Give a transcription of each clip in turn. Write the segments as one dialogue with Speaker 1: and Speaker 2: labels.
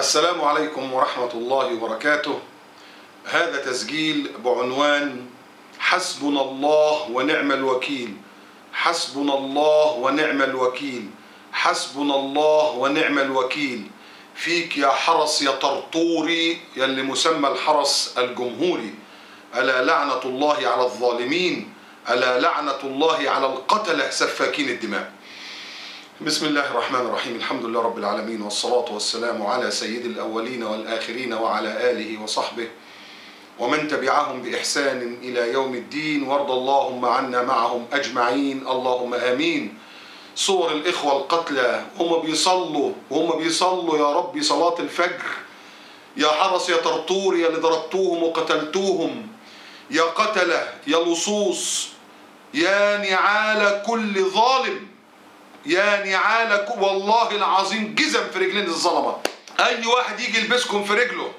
Speaker 1: السلام عليكم ورحمة الله وبركاته. هذا تسجيل بعنوان حسبنا الله ونعم الوكيل، حسبنا الله ونعم الوكيل، حسبنا الله ونعم الوكيل فيك يا حرس يا طرطوري يا اللي مسمى الحرس الجمهوري. ألا لعنة الله على الظالمين، ألا لعنة الله على القتلة سفاكين الدماء. بسم الله الرحمن الرحيم، الحمد لله رب العالمين، والصلاة والسلام على سيد الأولين والآخرين وعلى آله وصحبه ومن تبعهم بإحسان إلى يوم الدين، وارض اللهم عنا معهم أجمعين، اللهم آمين. صور الإخوة القتلى هم بيصلوا يا ربي صلاة الفجر. يا حرس يا طرطور يا اللي ضربتوهم وقتلتوهم، يا قتلة يا لصوص، يا نعال كل ظالم، يا نعال والله العظيم جزم في رجلين الظلمة. أي واحد يجي يلبسكم في رجله،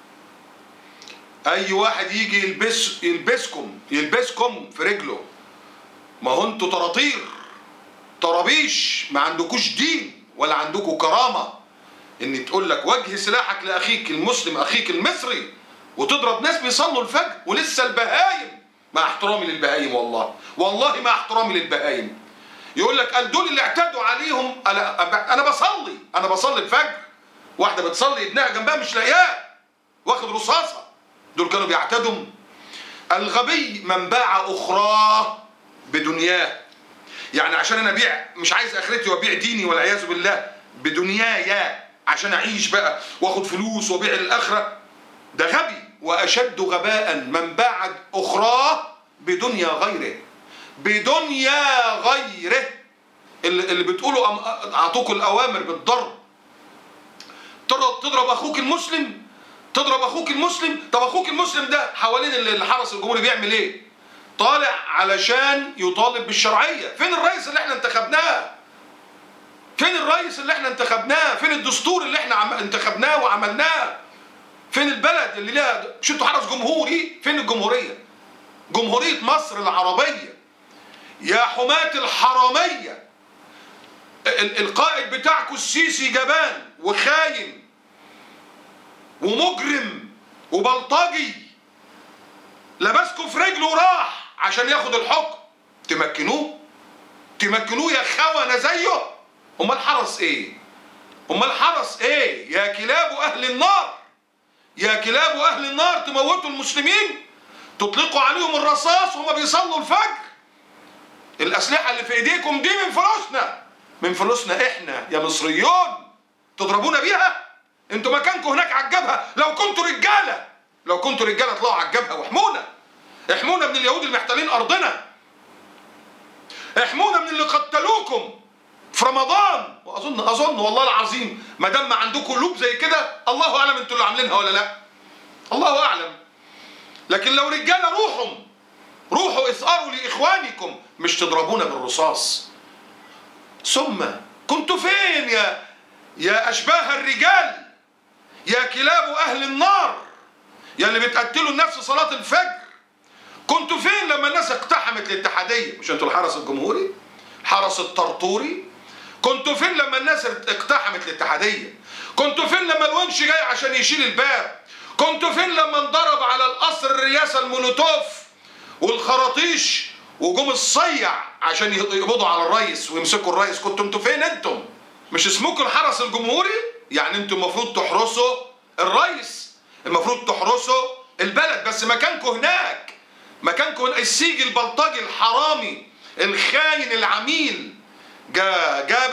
Speaker 1: أي واحد يجي يلبسكم في رجله. ما هو انتوا طراطير طرابيش، ما عندكوش دين ولا عندكوا كرامة ان تقول لك وجه سلاحك لأخيك المسلم أخيك المصري وتضرب ناس بيصلوا الفجر. ولسه البهايم، مع احترامي للبهايم والله مع احترامي للبهايم، يقول لك قال دول اللي اعتدوا عليهم. انا بصلي الفجر، واحده بتصلي ابنها جنبها مش لاقياه واخد رصاصه، دول كانوا بيعتدوا. الغبي من باع اخراه بدنياه، يعني عشان انا ابيع، مش عايز اخرتي وابيع ديني والعياذ بالله بدنياي عشان اعيش بقى واخد فلوس وابيع الاخره، ده غبي. واشد غباء من باع اخراه بدنيا غيره، اللي بتقولوا اعطوكوا الاوامر بالضرب. تضرب اخوك المسلم، طب اخوك المسلم ده حوالين الحرس الجمهوري بيعمل ايه؟ طالع علشان يطالب بالشرعيه. فين الرئيس اللي احنا انتخبناه؟ فين الدستور اللي احنا انتخبناه وعملناه؟ فين البلد اللي لها شفتوا حرس جمهوري؟ فين الجمهوريه؟ جمهوريه مصر العربيه يا حماة الحراميه. القائد بتاعكم السيسي جبان وخاين ومجرم وبلطجي، لبسكم في رجله وراح عشان ياخد الحكم. تمكنوه يا خونه زيه. امال الحرس ايه؟ يا كلاب اهل النار، تموتوا المسلمين، تطلقوا عليهم الرصاص وهم بيصلوا الفجر. الاسلحه اللي في ايديكم دي من فلوسنا احنا يا مصريون، تضربونا بيها. انتوا مكانكم هناك على الجبهه. لو كنتوا رجاله اطلعوا على الجبهه واحمونا من اليهود المحتلين ارضنا، احمونا من اللي قتلوكم في رمضان. واظن والله العظيم ما دام عندكم قلوب زي كده، الله اعلم انتوا اللي عاملينها ولا لا، الله اعلم. لكن لو رجاله روحوا اثاروا لاخوانكم، مش تضربونا بالرصاص. ثم كنتوا فين يا اشباه الرجال، يا كلاب اهل النار، يا اللي بتقتلوا الناس في صلاه الفجر؟ كنتوا فين لما الناس اقتحمت الاتحاديه؟ مش انتوا الحرس الجمهوري، حرس الطرطوري؟ كنتوا فين لما الناس اقتحمت الاتحاديه؟ كنتوا فين لما الونش جاي عشان يشيل الباب؟ كنتوا فين لما انضرب على القصر الرئاسه المولوتوف والخراطيش وجم الصيع عشان يقبضوا على الرئيس ويمسكوا الرئيس؟ انتوا فين انتم؟ مش اسمكم الحرس الجمهوري؟ يعني انتم المفروض تحرسوا الرئيس، المفروض تحرسوا البلد، بس مكانكم هناك. السيج البلطجي الحرامي الخاين العميل جاب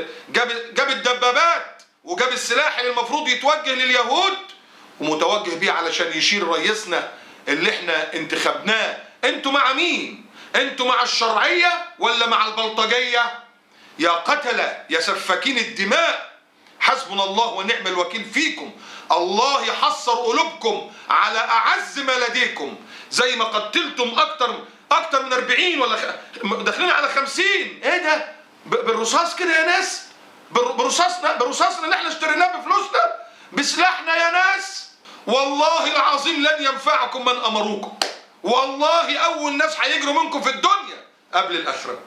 Speaker 1: الدبابات وجاب السلاح اللي المفروض يتوجه لليهود ومتوجه بيه علشان يشيل رئيسنا اللي احنا انتخبناه. انتوا مع مين؟ انتوا مع الشرعية ولا مع البلطجية؟ يا قتلة يا سفاكين الدماء، حسبنا الله ونعم الوكيل فيكم. الله يحصر قلوبكم على أعز ما لديكم. زي ما قتلتم أكتر من 40 ولا داخلين على 50. ايه ده؟ بالرصاص كده يا ناس؟ برصاصنا اللي احنا اشتريناه بفلوسنا، بسلاحنا يا ناس. والله العظيم لن ينفعكم من أمروكم. والله أول ناس هيجروا منكم في الدنيا قبل الآخرة.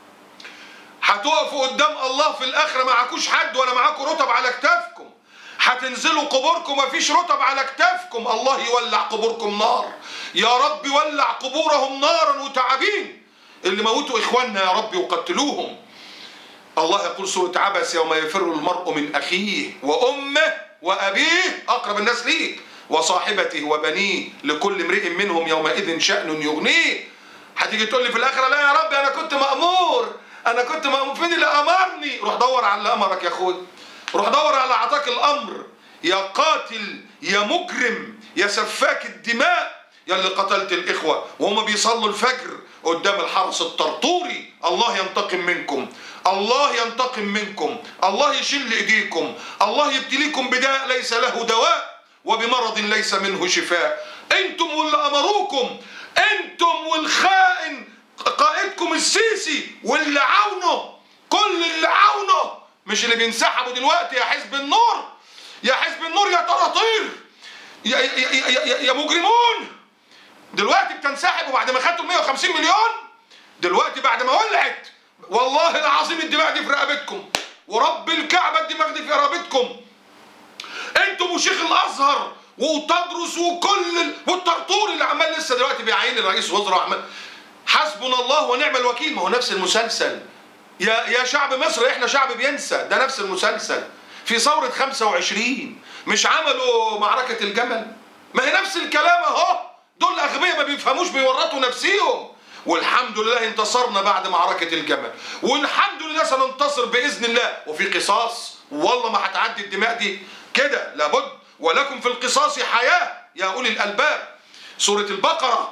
Speaker 1: هتقفوا قدام الله في الآخرة معكوش حد ولا معاكوا رطب على كتافكم، هتنزلوا قبوركم مفيش رطب على كتافكم، الله يولع قبوركم نار، يا رب ولع قبورهم نارا وتعابين اللي موتوا إخواننا يا رب وقتلوهم. الله يقول سورة عبس يوم يفر المرء من أخيه وأمه وأبيه أقرب الناس ليه وصاحبته وبنيه لكل امرئ منهم يومئذ شأن يغنيه. هتيجي تقول لي في الآخرة لا يا رب أنا كنت مأمور، أنا كنت مأمور، فين اللي أمرني؟ روح دور على اللي أمرك يا أخوي، روح دور على عطاك الأمر يا قاتل يا مجرم يا سفاك الدماء يا اللي قتلت الإخوة وهم بيصلوا الفجر قدام الحرس الطرطوري. الله ينتقم منكم، الله ينتقم منكم، الله يشل إيديكم، الله يبتليكم بداء ليس له دواء وبمرض ليس منه شفاء. انتم واللي أمروكم، انتم والخائن قائدكم السيسي واللي عاونه، كل اللي عاونه، مش اللي بينسحبوا دلوقتي يا حزب النور، يا حزب النور يا طراطير يا مجرمون. دلوقتي بتنسحبوا بعد ما خدتوا 150 مليون، دلوقتي بعد ما ولعت والله العظيم الدماء دي في رقبتكم ورب الكعبة الدماء دي في رقبتكم. انتم وشيخ الازهر وتدرس والطرطور اللي عمال لسه دلوقتي بيعين الرئيس وزراء عمال حسبنا الله ونعم الوكيل. ما هو نفس المسلسل يا شعب مصر، احنا شعب بينسى، ده نفس المسلسل. في ثورة 25 مش عملوا معركة الجمل؟ ما هي نفس الكلام اهو، دول اغبياء ما بيفهموش بيورطوا نفسيهم. والحمد لله انتصرنا بعد معركة الجمل، والحمد لله سننتصر بإذن الله. وفي قصاص والله ما هتعدي الدماء دي كده، لابد ولكم في القصاص حياة يا أولي الألباب. سورة البقرة.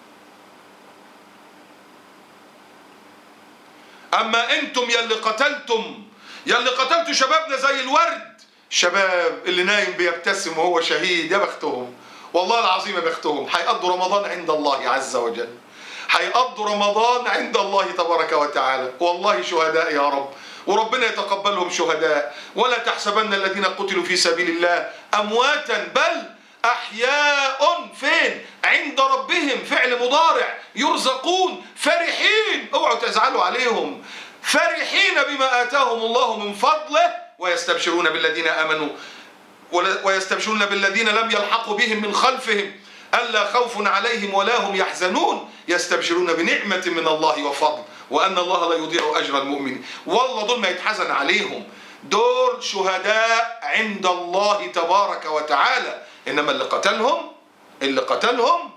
Speaker 1: أما أنتم يا اللي قتلتم، يا اللي قتلتوا شبابنا زي الورد، شباب اللي نايم بيبتسم وهو شهيد، يا بختهم والله العظيم يا بختهم. هيقضوا رمضان عند الله عز وجل، هيقضوا رمضان عند الله تبارك وتعالى، والله شهداء يا رب، وربنا يتقبلهم شهداء. ولا تحسبن الذين قتلوا في سبيل الله أمواتا بل أحياء فين؟ عند ربهم، فعل مضارع، يرزقون فرحين، اوعوا تزعلوا عليهم، فرحين بما آتاهم الله من فضله ويستبشرون بالذين آمنوا ويستبشرون بالذين لم يلحقوا بهم من خلفهم ألا خوف عليهم ولا هم يحزنون يستبشرون بنعمة من الله وفضل وأن الله لا يضيع أجر المؤمنين. والله دول ما يتحزن عليهم، دول شهداء عند الله تبارك وتعالى. إنما اللي قتلهم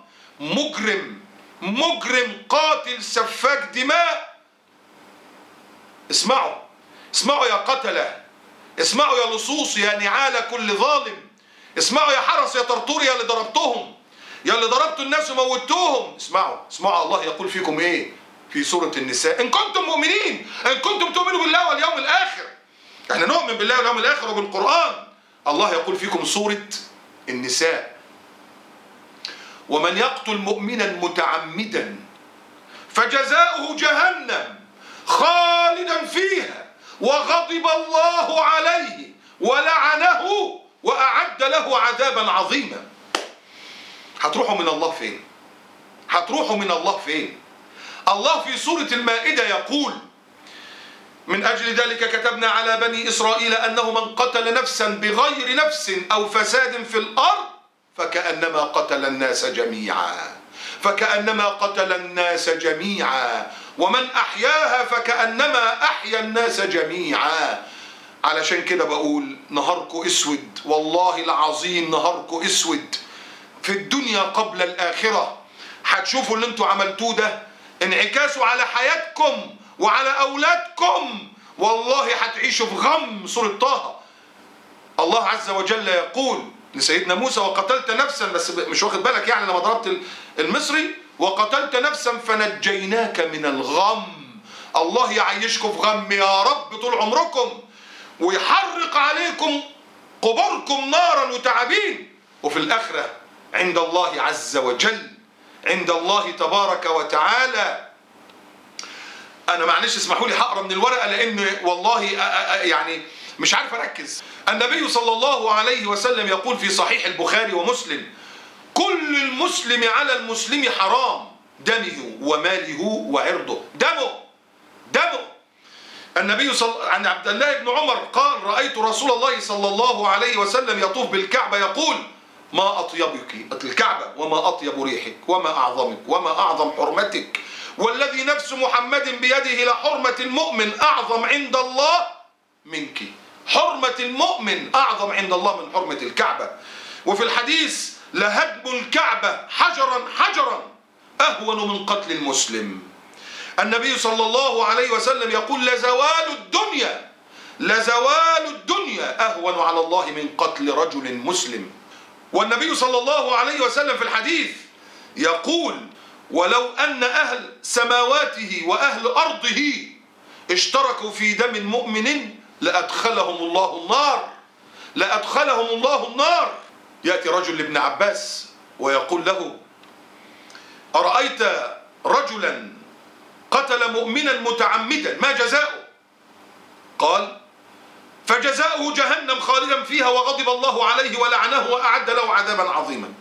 Speaker 1: مجرم قاتل سفاك دماء. اسمعوا يا قتلة، اسمعوا يا لصوص يا نعال كل ظالم، اسمعوا يا حرس يا طرطور يا اللي ضربتهم، يا اللي ضربتوا الناس وموتوهم. اسمعوا الله يقول فيكم ايه في سورة النساء: ان كنتم مؤمنين، ان كنتم تؤمنوا بالله واليوم الاخر. احنا نؤمن بالله واليوم الاخر وبالقرآن. الله يقول فيكم سورة النساء: ومن يقتل مؤمنا متعمدا فجزاؤه جهنم خالدا فيها وغضب الله عليه ولعنه وأعد له عذابا عظيما. هتروحوا من الله فين؟ هتروحوا من الله فين؟ الله في سورة المائدة يقول: من أجل ذلك كتبنا على بني إسرائيل أنه من قتل نفسا بغير نفس أو فساد في الأرض فكأنما قتل الناس جميعا ومن أحياها فكأنما أحيا الناس جميعا. علشان كده بقول نهاركو اسود، والله العظيم نهاركو اسود في الدنيا قبل الآخرة. هتشوفوا اللي انتوا عملتوه ده انعكاسوا على حياتكم وعلى أولادكم، والله هتعيشوا في غم. سورة طه الله عز وجل يقول لسيدنا موسى: وقتلت نفسا، بس مش واخد بالك يعني لما ضربت المصري، وقتلت نفسا فنجيناك من الغم. الله يعيشكم في غم يا رب طول عمركم، ويحرق عليكم قبوركم نارا وتعابين، وفي الآخرة عند الله عز وجل، عند الله تبارك وتعالى. أنا معلش اسمحوا لي هقرا من الورقة لأن والله يعني مش عارف أركز. النبي صلى الله عليه وسلم يقول في صحيح البخاري ومسلم: كل المسلم على المسلم حرام، دمه وماله وعرضه. دمه عن عبد الله بن عمر قال: رأيت رسول الله صلى الله عليه وسلم يطوف بالكعبة يقول: ما أطيبك الكعبة وما أطيب ريحك وما أعظمك وما أعظم حرمتك، والذي نفس محمد بيده لحرمة المؤمن أعظم عند الله منك. حرمة المؤمن أعظم عند الله من حرمة الكعبة. وفي الحديث: لهدم الكعبة حجرا حجرا أهون من قتل المسلم. النبي صلى الله عليه وسلم يقول: لزوال الدنيا أهون على الله من قتل رجل مسلم. والنبي صلى الله عليه وسلم في الحديث يقول: ولو أن أهل سماواته وأهل أرضه اشتركوا في دم مؤمن لأدخلهم الله النار. يأتي رجل لابن عباس ويقول له: أرأيت رجلا قتل مؤمنا متعمدا ما جزاؤه؟ قال: فجزاؤه جهنم خالدا فيها وغضب الله عليه ولعنه وأعد له عذابا عظيما.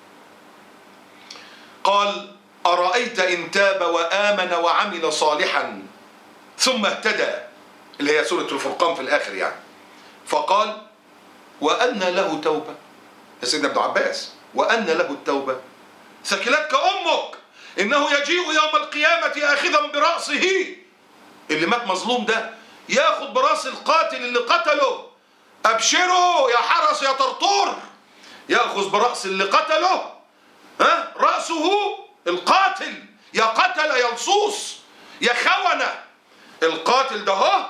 Speaker 1: قال: أرأيت إن تاب وآمن وعمل صالحا ثم اهتدى، اللي هي سورة الفرقان في الآخر يعني. فقال: وأن له توبة. يا سيدنا ابن عباس: وأن له التوبة؟ ثكلتك أمك، إنه يجيء يوم القيامة آخذا برأسه. اللي مات مظلوم ده ياخد براس القاتل اللي قتله. أبشروا يا حرس يا طرطور، يأخذ برأس اللي قتله، رأسه القاتل. يا قتل يا لصوص يا خونة، القاتل ده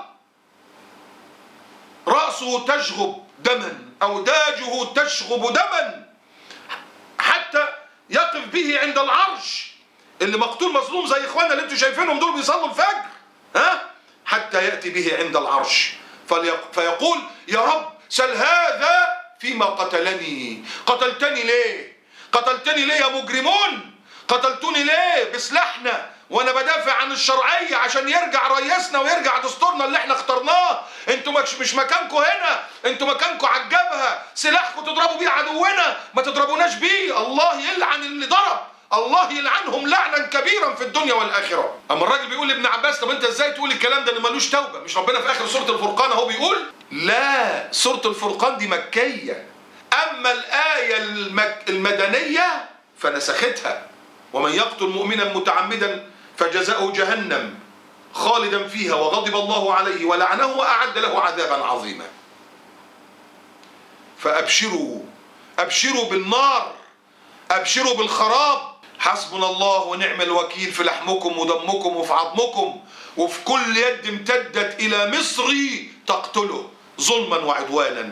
Speaker 1: رأسه تشغب دما، أوداجه تشغب دما، حتى يقف به عند العرش. اللي مقتول مظلوم زي إخواننا اللي انتوا شايفينهم دول بيصلوا الفجر، حتى يأتي به عند العرش فيقول: يا رب سل هذا فيما قتلني. قتلتني ليه يا مجرمون؟ قتلتني ليه بسلاحنا وانا بدافع عن الشرعية عشان يرجع رئيسنا ويرجع دستورنا اللي احنا اخترناه؟ انتوا مش مكانكم هنا، انتوا مكانكم على الجبهة، سلاحكم تضربوا بيه عدونا، ما تضربوناش بيه. الله يلعن اللي ضرب، الله يلعنهم لعنا كبيرا في الدنيا والآخرة. أما الراجل بيقول لابن عباس: طب أنت إزاي تقول الكلام ده اللي ملوش توبة؟ مش ربنا في آخر سورة الفرقان أهو بيقول؟ لا، سورة الفرقان دي مكية، أما الآية المدنية فنسختها: ومن يقتل مؤمنا متعمدا فجزاؤه جهنم خالدا فيها وغضب الله عليه ولعنه وأعد له عذابا عظيما. فأبشروا بالنار، أبشروا بالخراب. حسبنا الله ونعم الوكيل في لحمكم ودمكم وفي عظمكم وفي كل يد امتدت إلى مصر تقتله ظلما وعدوانا.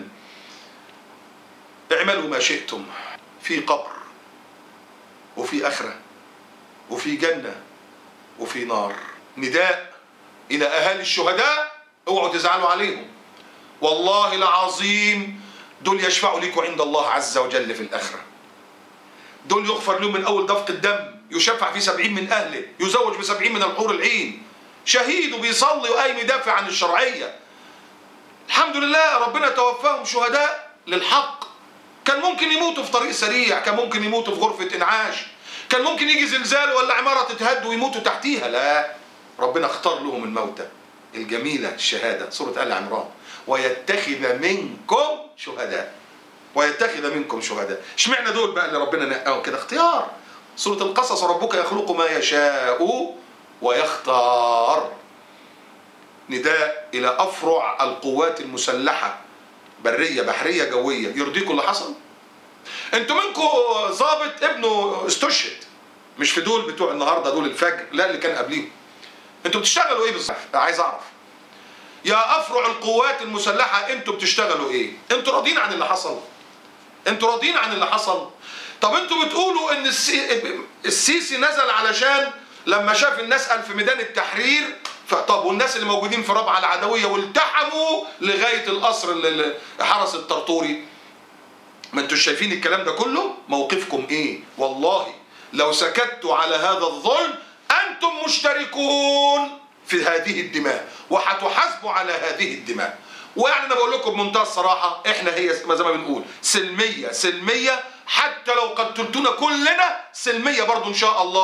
Speaker 1: اعملوا ما شئتم، في قبر وفي آخرة وفي جنة وفي نار. نداء إلى أهالي الشهداء: اوعوا تزعلوا عليهم، والله العظيم دول يشفعوا لكم عند الله عز وجل في الآخرة. دول يغفر لهم من أول دفق الدم، يشفع في 70 من أهله، يزوج ب70 من الحور العين، شهيد وبيصلي وقايم يدافع عن الشرعية. الحمد لله ربنا توفاهم شهداء للحق. كان ممكن يموتوا في طريق سريع، كان ممكن يموتوا في غرفة إنعاش، كان ممكن يجي زلزال ولا عمارة تتهد ويموتوا تحتيها. لا، ربنا اختار لهم الموتى الجميلة، الشهادة، سورة آل عمران: ويتخذ منكم شهداء. ويتخذ منكم شهداء. اشمعنى دول بقى اللي ربنا نقاهم كده؟ اختيار. سورة القصص: ربك يخلق ما يشاء ويختار. نداء إلى أفرع القوات المسلحة، برية بحرية جوية: يرضيكم اللي حصل؟ انتوا منكم ضابط ابنه استشهد، مش في دول بتوع النهارده دول الفجر، لا اللي كان قبليهم. انتوا بتشتغلوا ايه بالظبط؟ عايز اعرف. يا افرع القوات المسلحة انتوا بتشتغلوا ايه؟ انتوا راضيين عن اللي حصل؟ انتوا راضيين عن اللي حصل؟ طب انتوا بتقولوا ان السيسي نزل علشان لما شاف الناس قال في ميدان التحرير، طب والناس اللي موجودين في رابعة العدوية والتحموا لغاية القصر اللي حرس الطرطوري؟ ما انتوا شايفين الكلام ده كله؟ موقفكم ايه؟ والله لو سكتوا على هذا الظلم انتم مشتركون في هذه الدماء وهتحاسبوا على هذه الدماء. ويعني انا بقول لكم بمنتهى الصراحه، احنا هي زي ما بنقول سلميه، حتى لو قتلتونا كلنا سلميه برضو ان شاء الله،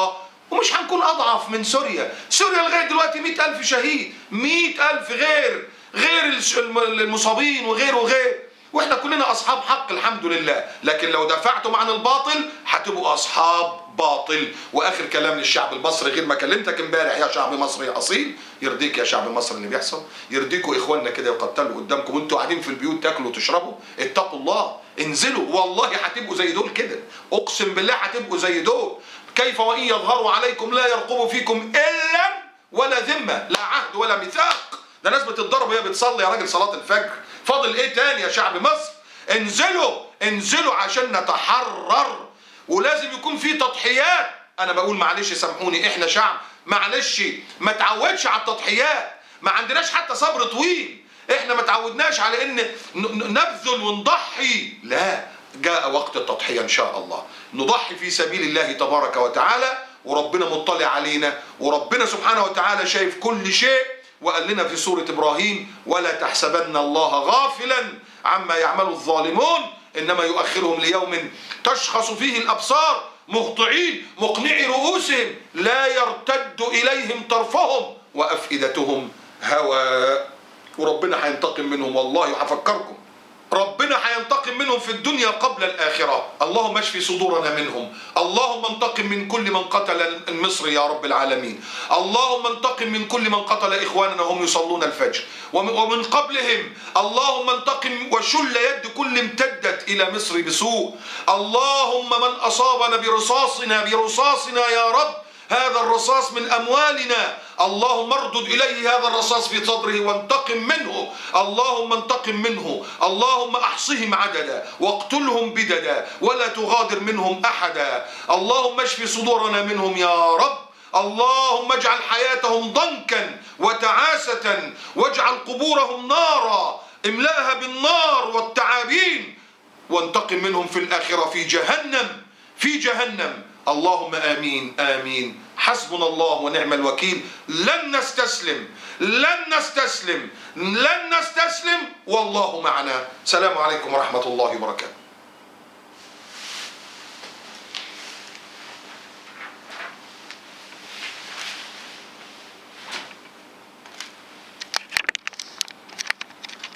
Speaker 1: ومش هنكون أضعف من سوريا. سوريا لغاية دلوقتي 100,000 شهيد، 100,000 غير المصابين وغير، واحنا كلنا أصحاب حق الحمد لله. لكن لو دافعتم عن الباطل هتبقوا أصحاب باطل. وآخر كلام للشعب المصري غير ما كلمتك امبارح يا شعب مصري أصيل، يرضيك يا شعب مصر اللي بيحصل؟ يرضيكوا إخواننا كده يقتلوا قدامكم وانتوا قاعدين في البيوت تاكلوا وتشربوا؟ اتقوا الله، انزلوا، والله هتبقوا زي دول كده، أقسم بالله هتبقوا زي دول. كيف وإن يظهروا عليكم لا يرقبوا فيكم إلا ولا ذمة، لا عهد ولا ميثاق. ده ناس بتتضرب وهي بتصلي يا راجل صلاة الفجر. فاضل ايه تاني يا شعب مصر؟ انزلوا عشان نتحرر، ولازم يكون في تضحيات. انا بقول معلش سامحوني، احنا شعب معلش ما تعودش على التضحيات، ما عندناش حتى صبر طويل، احنا ما تعودناش على ان نبذل ونضحي. لا، جاء وقت التضحية ان شاء الله، نضحي في سبيل الله تبارك وتعالى، وربنا مطلع علينا، وربنا سبحانه وتعالى شايف كل شيء. وقال لنا في سورة إبراهيم: ولا تحسبن الله غافلا عما يعمل الظالمون إنما يؤخرهم ليوم تشخص فيه الأبصار مهطعين مقنعي رؤوسهم لا يرتد إليهم طرفهم وأفئدتهم هواء. وربنا هينتقم منهم، والله هفكركم، ربنا هينتقم منهم في الدنيا قبل الآخرة. اللهم اشفي صدورنا منهم، اللهم انتقم من كل من قتل المصري يا رب العالمين، اللهم انتقم من كل من قتل إخواننا وهم يصلون الفجر ومن قبلهم، اللهم انتقم وشل يد كل امتدت إلى مصر بسوء. اللهم من أصابنا برصاصنا يا رب هذا الرصاص من أموالنا، اللهم اردد إليه هذا الرصاص في صدره وانتقم منه، اللهم انتقم منه، اللهم أحصهم عددا واقتلهم بددا ولا تغادر منهم أحدا. اللهم اشف صدورنا منهم يا رب، اللهم اجعل حياتهم ضنكا وتعاسة، واجعل قبورهم نارا املأها بالنار والتعابين، وانتقم منهم في الآخرة في جهنم. اللهم آمين آمين. حسبنا الله ونعم الوكيل. لن نستسلم والله معنا. سلام عليكم ورحمة الله وبركاته.